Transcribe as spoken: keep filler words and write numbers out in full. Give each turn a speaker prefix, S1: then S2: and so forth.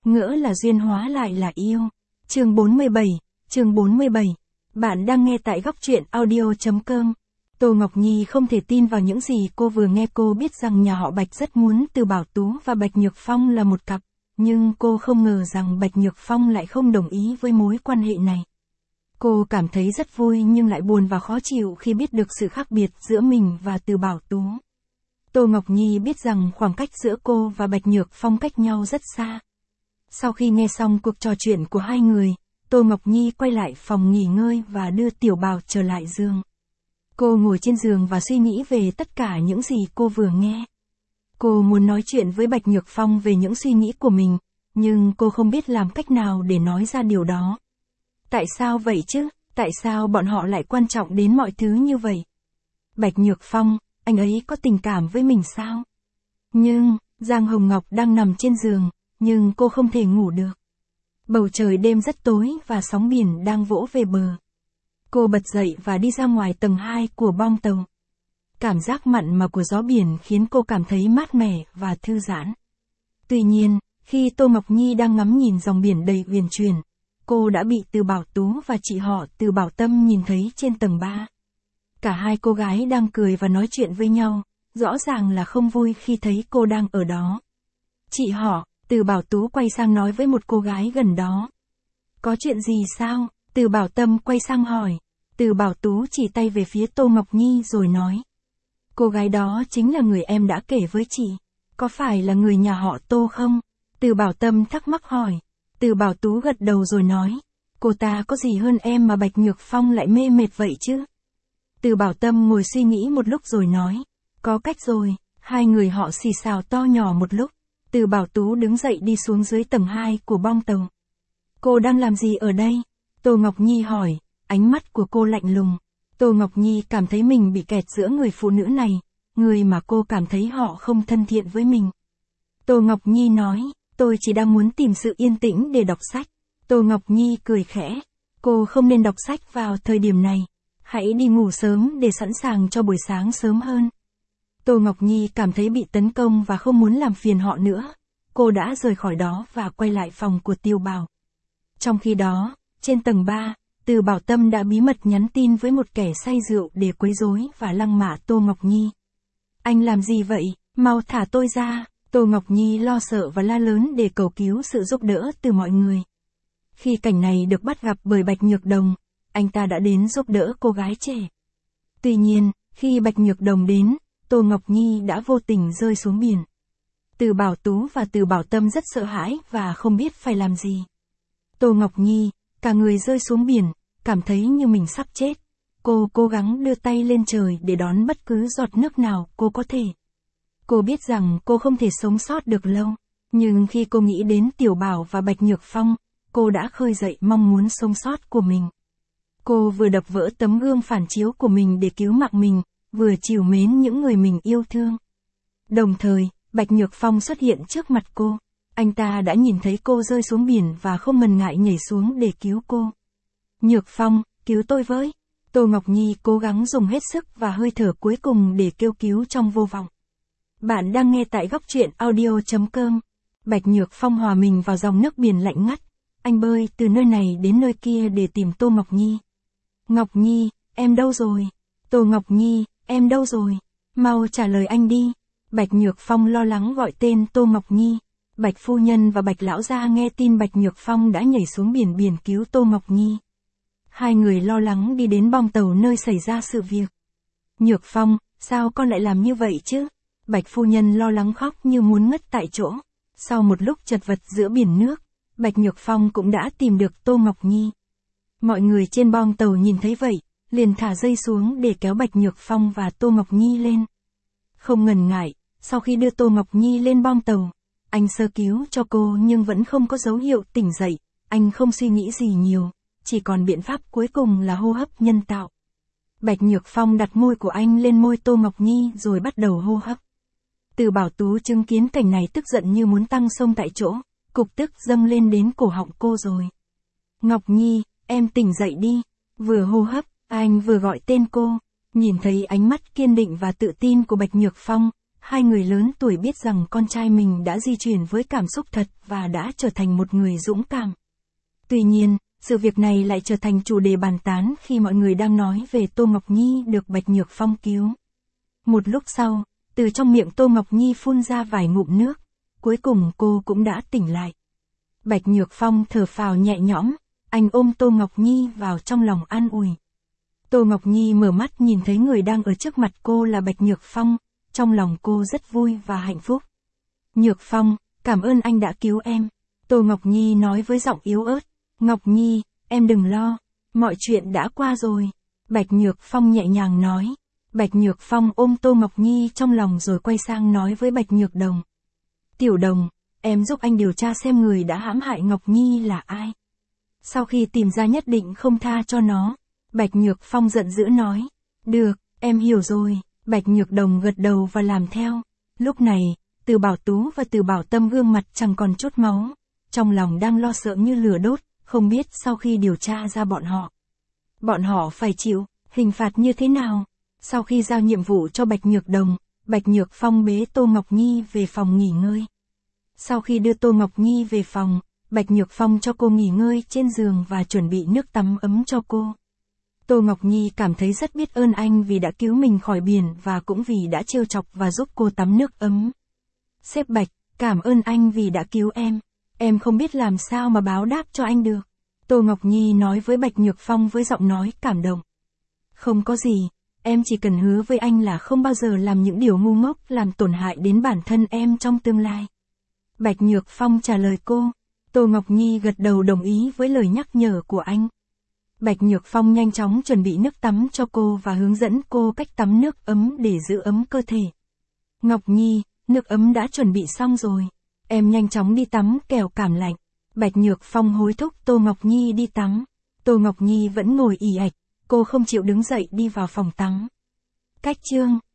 S1: ngỡ là duyên hóa lại là yêu. Chương bốn mươi bảy, chương bốn mươi bảy. Bạn đang nghe tại góc truyện audio chấm com. Tô Ngọc Nhi không thể tin vào những gì cô vừa nghe. Cô biết rằng nhà họ Bạch rất muốn Từ Bảo Tú và Bạch Nhược Phong là một cặp, nhưng cô không ngờ rằng Bạch Nhược Phong lại không đồng ý với mối quan hệ này. Cô cảm thấy rất vui nhưng lại buồn và khó chịu khi biết được sự khác biệt giữa mình và Từ Bảo Tú. Tô Ngọc Nhi biết rằng khoảng cách giữa cô và Bạch Nhược Phong cách nhau rất xa. Sau khi nghe xong cuộc trò chuyện của hai người, Tô Ngọc Nhi quay lại phòng nghỉ ngơi và đưa Tiểu Bảo trở lại giường. Cô ngồi trên giường và suy nghĩ về tất cả những gì cô vừa nghe. Cô muốn nói chuyện với Bạch Nhược Phong về những suy nghĩ của mình, nhưng cô không biết làm cách nào để nói ra điều đó. Tại sao vậy chứ? Tại sao bọn họ lại quan trọng đến mọi thứ như vậy? Bạch Nhược Phong, anh ấy có tình cảm với mình sao? Nhưng, Giang Hồng Ngọc đang nằm trên giường, nhưng cô không thể ngủ được. Bầu trời đêm rất tối và sóng biển đang vỗ về bờ. Cô bật dậy và đi ra ngoài tầng hai của bong tàu. Cảm giác mặn mà của gió biển khiến cô cảm thấy mát mẻ và thư giãn. Tuy nhiên, khi Tô Ngọc Nhi đang ngắm nhìn dòng biển đầy uyển chuyển, cô đã bị Từ Bảo Tú và chị họ Từ Bảo Tâm nhìn thấy trên tầng ba. Cả hai cô gái đang cười và nói chuyện với nhau, rõ ràng là không vui khi thấy cô đang ở đó. Chị họ, Từ Bảo Tú quay sang nói với một cô gái gần đó. Có chuyện gì sao? Từ Bảo Tâm quay sang hỏi. Từ Bảo Tú chỉ tay về phía Tô Ngọc Nhi rồi nói. Cô gái đó chính là người em đã kể với chị. Có phải là người nhà họ Tô không? Từ Bảo Tâm thắc mắc hỏi. Từ Bảo Tú gật đầu rồi nói. Cô ta có gì hơn em mà Bạch Nhược Phong lại mê mệt vậy chứ? Từ Bảo Tâm ngồi suy nghĩ một lúc rồi nói. Có cách rồi. Hai người họ xì xào to nhỏ một lúc. Từ Bảo Tú đứng dậy đi xuống dưới tầng hai của bong tàu. Cô đang làm gì ở đây? Tô Ngọc Nhi hỏi, ánh mắt của cô lạnh lùng. Tô Ngọc Nhi cảm thấy mình bị kẹt giữa người phụ nữ này, người mà cô cảm thấy họ không thân thiện với mình. Tô Ngọc Nhi nói, tôi chỉ đang muốn tìm sự yên tĩnh để đọc sách. Tô Ngọc Nhi cười khẽ, cô không nên đọc sách vào thời điểm này. Hãy đi ngủ sớm để sẵn sàng cho buổi sáng sớm hơn. Tô Ngọc Nhi cảm thấy bị tấn công và không muốn làm phiền họ nữa. Cô đã rời khỏi đó và quay lại phòng của Tiêu Bảo. Trong khi đó, trên tầng ba, Từ Bảo Tâm đã bí mật nhắn tin với một kẻ say rượu để quấy rối và lăng mạ Tô Ngọc Nhi. Anh làm gì vậy? Mau thả tôi ra! Tô Ngọc Nhi lo sợ và la lớn để cầu cứu sự giúp đỡ từ mọi người. Khi cảnh này được bắt gặp bởi Bạch Nhược Đồng, anh ta đã đến giúp đỡ cô gái trẻ. Tuy nhiên, khi Bạch Nhược Đồng đến, Tô Ngọc Nhi đã vô tình rơi xuống biển. Từ Bảo Tú và Từ Bảo Tâm rất sợ hãi và không biết phải làm gì. Tô Ngọc Nhi, cả người rơi xuống biển, cảm thấy như mình sắp chết. Cô cố gắng đưa tay lên trời để đón bất cứ giọt nước nào cô có thể. Cô biết rằng cô không thể sống sót được lâu, nhưng khi cô nghĩ đến Tiểu Bảo và Bạch Nhược Phong, cô đã khơi dậy mong muốn sống sót của mình. Cô vừa đập vỡ tấm gương phản chiếu của mình để cứu mạng mình, vừa trìu mến những người mình yêu thương. Đồng thời, Bạch Nhược Phong xuất hiện trước mặt cô. Anh ta đã nhìn thấy cô rơi xuống biển và không ngần ngại nhảy xuống để cứu cô. Nhược Phong, cứu tôi với. Tô Ngọc Nhi cố gắng dùng hết sức và hơi thở cuối cùng để kêu cứu trong vô vọng. Bạn đang nghe tại góc truyện audio chấm com. Bạch Nhược Phong hòa mình vào dòng nước biển lạnh ngắt. Anh bơi từ nơi này đến nơi kia để tìm Tô Ngọc Nhi. Ngọc Nhi, em đâu rồi? Tô Ngọc Nhi, em đâu rồi? Mau trả lời anh đi. Bạch Nhược Phong lo lắng gọi tên Tô Ngọc Nhi. Bạch phu nhân và Bạch lão gia nghe tin Bạch Nhược Phong đã nhảy xuống biển biển cứu Tô Ngọc Nhi. Hai người lo lắng đi đến bong tàu nơi xảy ra sự việc. Nhược Phong, sao con lại làm như vậy chứ? Bạch phu nhân lo lắng khóc như muốn ngất tại chỗ. Sau một lúc chật vật giữa biển nước, Bạch Nhược Phong cũng đã tìm được Tô Ngọc Nhi. Mọi người trên bong tàu nhìn thấy vậy, liền thả dây xuống để kéo Bạch Nhược Phong và Tô Ngọc Nhi lên. Không ngần ngại, sau khi đưa Tô Ngọc Nhi lên bong tàu, anh sơ cứu cho cô nhưng vẫn không có dấu hiệu tỉnh dậy. Anh không suy nghĩ gì nhiều, chỉ còn biện pháp cuối cùng là hô hấp nhân tạo. Bạch Nhược Phong đặt môi của anh lên môi Tô Ngọc Nhi rồi bắt đầu hô hấp. Từ Bảo Tú chứng kiến cảnh này tức giận như muốn tăng sông tại chỗ, cục tức dâng lên đến cổ họng cô rồi. Ngọc Nhi, em tỉnh dậy đi. Vừa hô hấp, anh vừa gọi tên cô. Nhìn thấy ánh mắt kiên định và tự tin của Bạch Nhược Phong, hai người lớn tuổi biết rằng con trai mình đã di chuyển với cảm xúc thật và đã trở thành một người dũng cảm. Tuy nhiên, sự việc này lại trở thành chủ đề bàn tán khi mọi người đang nói về Tô Ngọc Nhi được Bạch Nhược Phong cứu. Một lúc sau, từ trong miệng Tô Ngọc Nhi phun ra vài ngụm nước, cuối cùng cô cũng đã tỉnh lại. Bạch Nhược Phong thở phào nhẹ nhõm, anh ôm Tô Ngọc Nhi vào trong lòng an ủi. Tô Ngọc Nhi mở mắt nhìn thấy người đang ở trước mặt cô là Bạch Nhược Phong, trong lòng cô rất vui và hạnh phúc. Nhược Phong, cảm ơn anh đã cứu em. Tô Ngọc Nhi nói với giọng yếu ớt. Ngọc Nhi, em đừng lo, mọi chuyện đã qua rồi. Bạch Nhược Phong nhẹ nhàng nói. Bạch Nhược Phong ôm Tô Ngọc Nhi trong lòng rồi quay sang nói với Bạch Nhược Đồng. Tiểu Đồng, em giúp anh điều tra xem người đã hãm hại Ngọc Nhi là ai. Sau khi tìm ra nhất định không tha cho nó. Bạch Nhược Phong giận dữ nói. Được, em hiểu rồi. Bạch Nhược Đồng gật đầu và làm theo. Lúc này, Từ Bảo Tú và Từ Bảo Tâm gương mặt chẳng còn chút máu. Trong lòng đang lo sợ như lửa đốt, không biết sau khi điều tra ra bọn họ. Bọn họ phải chịu hình phạt như thế nào. Sau khi giao nhiệm vụ cho Bạch Nhược Đồng, Bạch Nhược Phong bế Tô Ngọc Nhi về phòng nghỉ ngơi. Sau khi đưa Tô Ngọc Nhi về phòng, Bạch Nhược Phong cho cô nghỉ ngơi trên giường và chuẩn bị nước tắm ấm cho cô. Tô Ngọc Nhi cảm thấy rất biết ơn anh vì đã cứu mình khỏi biển và cũng vì đã trêu chọc và giúp cô tắm nước ấm. Sếp Bạch, cảm ơn anh vì đã cứu em. Em không biết làm sao mà báo đáp cho anh được. Tô Ngọc Nhi nói với Bạch Nhược Phong với giọng nói cảm động. Không có gì, em chỉ cần hứa với anh là không bao giờ làm những điều ngu ngốc làm tổn hại đến bản thân em trong tương lai. Bạch Nhược Phong trả lời cô. Tô Ngọc Nhi gật đầu đồng ý với lời nhắc nhở của anh. Bạch Nhược Phong nhanh chóng chuẩn bị nước tắm cho cô và hướng dẫn cô cách tắm nước ấm để giữ ấm cơ thể. Ngọc Nhi, nước ấm đã chuẩn bị xong rồi. Em nhanh chóng đi tắm kẻo cảm lạnh. Bạch Nhược Phong hối thúc Tô Ngọc Nhi đi tắm. Tô Ngọc Nhi vẫn ngồi ì ạch, cô không chịu đứng dậy đi vào phòng tắm. Cách chương